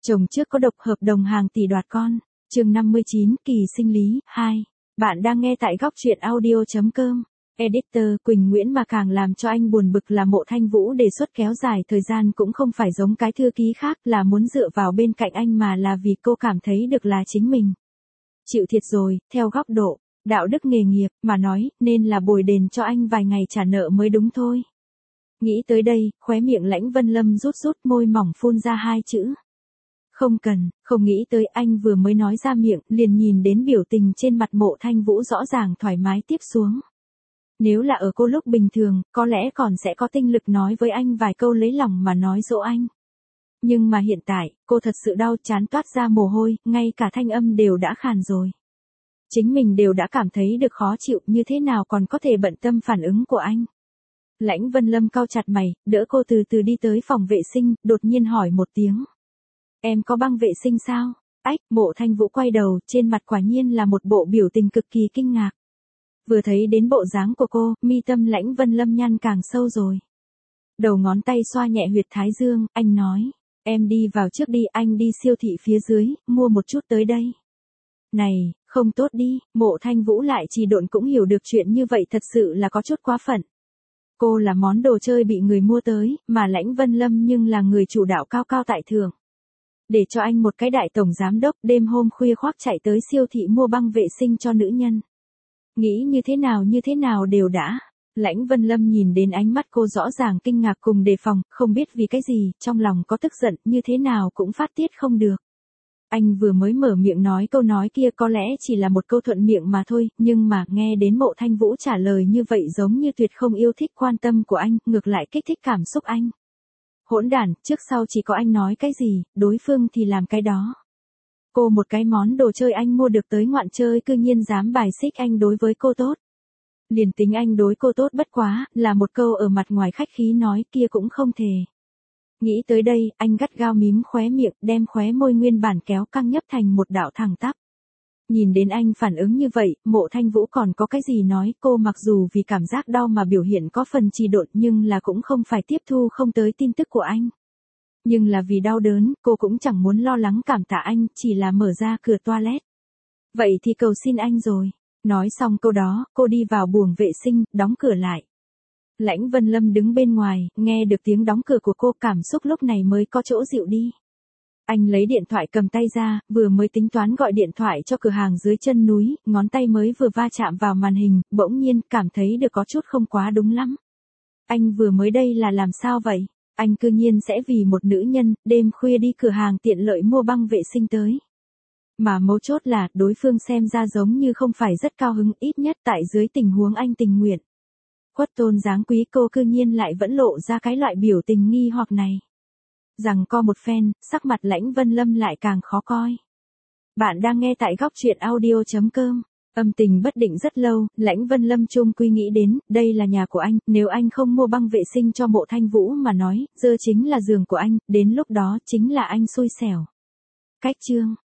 Chồng trước có độc hợp đồng hàng tỷ đoạt con. Chương 59, kỳ sinh lý 2. Bạn đang nghe tại góc truyện audio.com. Editor Quỳnh Nguyễn mà càng làm cho anh buồn bực là Mộ Thanh Vũ đề xuất kéo dài thời gian cũng không phải giống cái thư ký khác là muốn dựa vào bên cạnh anh mà là vì cô cảm thấy được là chính mình chịu thiệt rồi, theo góc độ đạo đức nghề nghiệp mà nói, nên là bồi đền cho anh vài ngày trả nợ mới đúng thôi. Nghĩ tới đây, khóe miệng Lãnh Vân Lâm rút môi mỏng phun ra hai chữ. Không cần, không nghĩ tới anh vừa mới nói ra miệng, liền nhìn đến biểu tình trên mặt Mộ Thanh Vũ rõ ràng thoải mái tiếp xuống. Nếu là ở cô lúc bình thường, có lẽ còn sẽ có tinh lực nói với anh vài câu lấy lòng mà nói dỗ anh. Nhưng mà hiện tại, cô thật sự đau chán toát ra mồ hôi, ngay cả thanh âm đều đã khàn rồi. Chính mình đều đã cảm thấy được khó chịu, như thế nào còn có thể bận tâm phản ứng của anh. Lãnh Vân Lâm cau chặt mày, đỡ cô từ từ đi tới phòng vệ sinh, đột nhiên hỏi một tiếng. Em có băng vệ sinh sao? Ách, Mộ Thanh Vũ quay đầu, trên mặt quả nhiên là một bộ biểu tình cực kỳ kinh ngạc. Vừa thấy đến bộ dáng của cô, mi tâm Lãnh Vân Lâm nhăn càng sâu rồi. Đầu ngón tay xoa nhẹ huyệt thái dương, anh nói, em đi vào trước đi, anh đi siêu thị phía dưới, mua một chút tới đây. Này, không tốt đi, Mộ Thanh Vũ lại trì độn cũng hiểu được chuyện như vậy thật sự là có chút quá phận. Cô là món đồ chơi bị người mua tới, mà Lãnh Vân Lâm nhưng là người chủ đạo cao cao tại thượng. Để cho anh một cái đại tổng giám đốc đêm hôm khuya khoác chạy tới siêu thị mua băng vệ sinh cho nữ nhân. Nghĩ như thế nào đều đã. Lãnh Vân Lâm nhìn đến ánh mắt cô rõ ràng kinh ngạc cùng đề phòng, không biết vì cái gì, trong lòng có tức giận, như thế nào cũng phát tiết không được. Anh vừa mới mở miệng nói câu nói kia có lẽ chỉ là một câu thuận miệng mà thôi, nhưng mà nghe đến Mộ Thanh Vũ trả lời như vậy giống như tuyệt không yêu thích quan tâm của anh, ngược lại kích thích cảm xúc anh. Hỗn đản, trước sau chỉ có anh nói cái gì, đối phương thì làm cái đó. Cô một cái món đồ chơi anh mua được tới ngoạn chơi cư nhiên dám bài xích anh đối với cô tốt. Liền tính anh đối cô tốt bất quá, là một câu ở mặt ngoài khách khí nói kia cũng không thề. Nghĩ tới đây, anh gắt gao mím khóe miệng, đem khóe môi nguyên bản kéo căng nhấp thành một đạo thẳng tắp. Nhìn đến anh phản ứng như vậy, Mộ Thanh Vũ còn có cái gì nói, cô mặc dù vì cảm giác đau mà biểu hiện có phần trì độn nhưng là cũng không phải tiếp thu không tới tin tức của anh. Nhưng là vì đau đớn, cô cũng chẳng muốn lo lắng cảm tạ anh, chỉ là mở ra cửa toilet. Vậy thì cầu xin anh rồi. Nói xong câu đó, cô đi vào buồng vệ sinh, đóng cửa lại. Lãnh Vân Lâm đứng bên ngoài, nghe được tiếng đóng cửa của cô, cảm xúc lúc này mới có chỗ dịu đi. Anh lấy điện thoại cầm tay ra, vừa mới tính toán gọi điện thoại cho cửa hàng dưới chân núi, ngón tay mới vừa va chạm vào màn hình, bỗng nhiên cảm thấy được có chút không quá đúng lắm. Anh vừa mới đây là làm sao vậy? Anh cư nhiên sẽ vì một nữ nhân, đêm khuya đi cửa hàng tiện lợi mua băng vệ sinh tới. Mà mấu chốt là, đối phương xem ra giống như không phải rất cao hứng, ít nhất tại dưới tình huống anh tình nguyện. Khuất tôn dáng quý cô cư nhiên lại vẫn lộ ra cái loại biểu tình nghi hoặc này. Rằng co một phen, sắc mặt Lãnh Vân Lâm lại càng khó coi. Bạn đang nghe tại góc truyện audio.com. Âm tình bất định rất lâu, Lãnh Vân Lâm chung quy nghĩ đến, đây là nhà của anh, nếu anh không mua băng vệ sinh cho Mộ Thanh Vũ mà nói, giờ chính là giường của anh, đến lúc đó chính là anh xui xẻo. Cách chương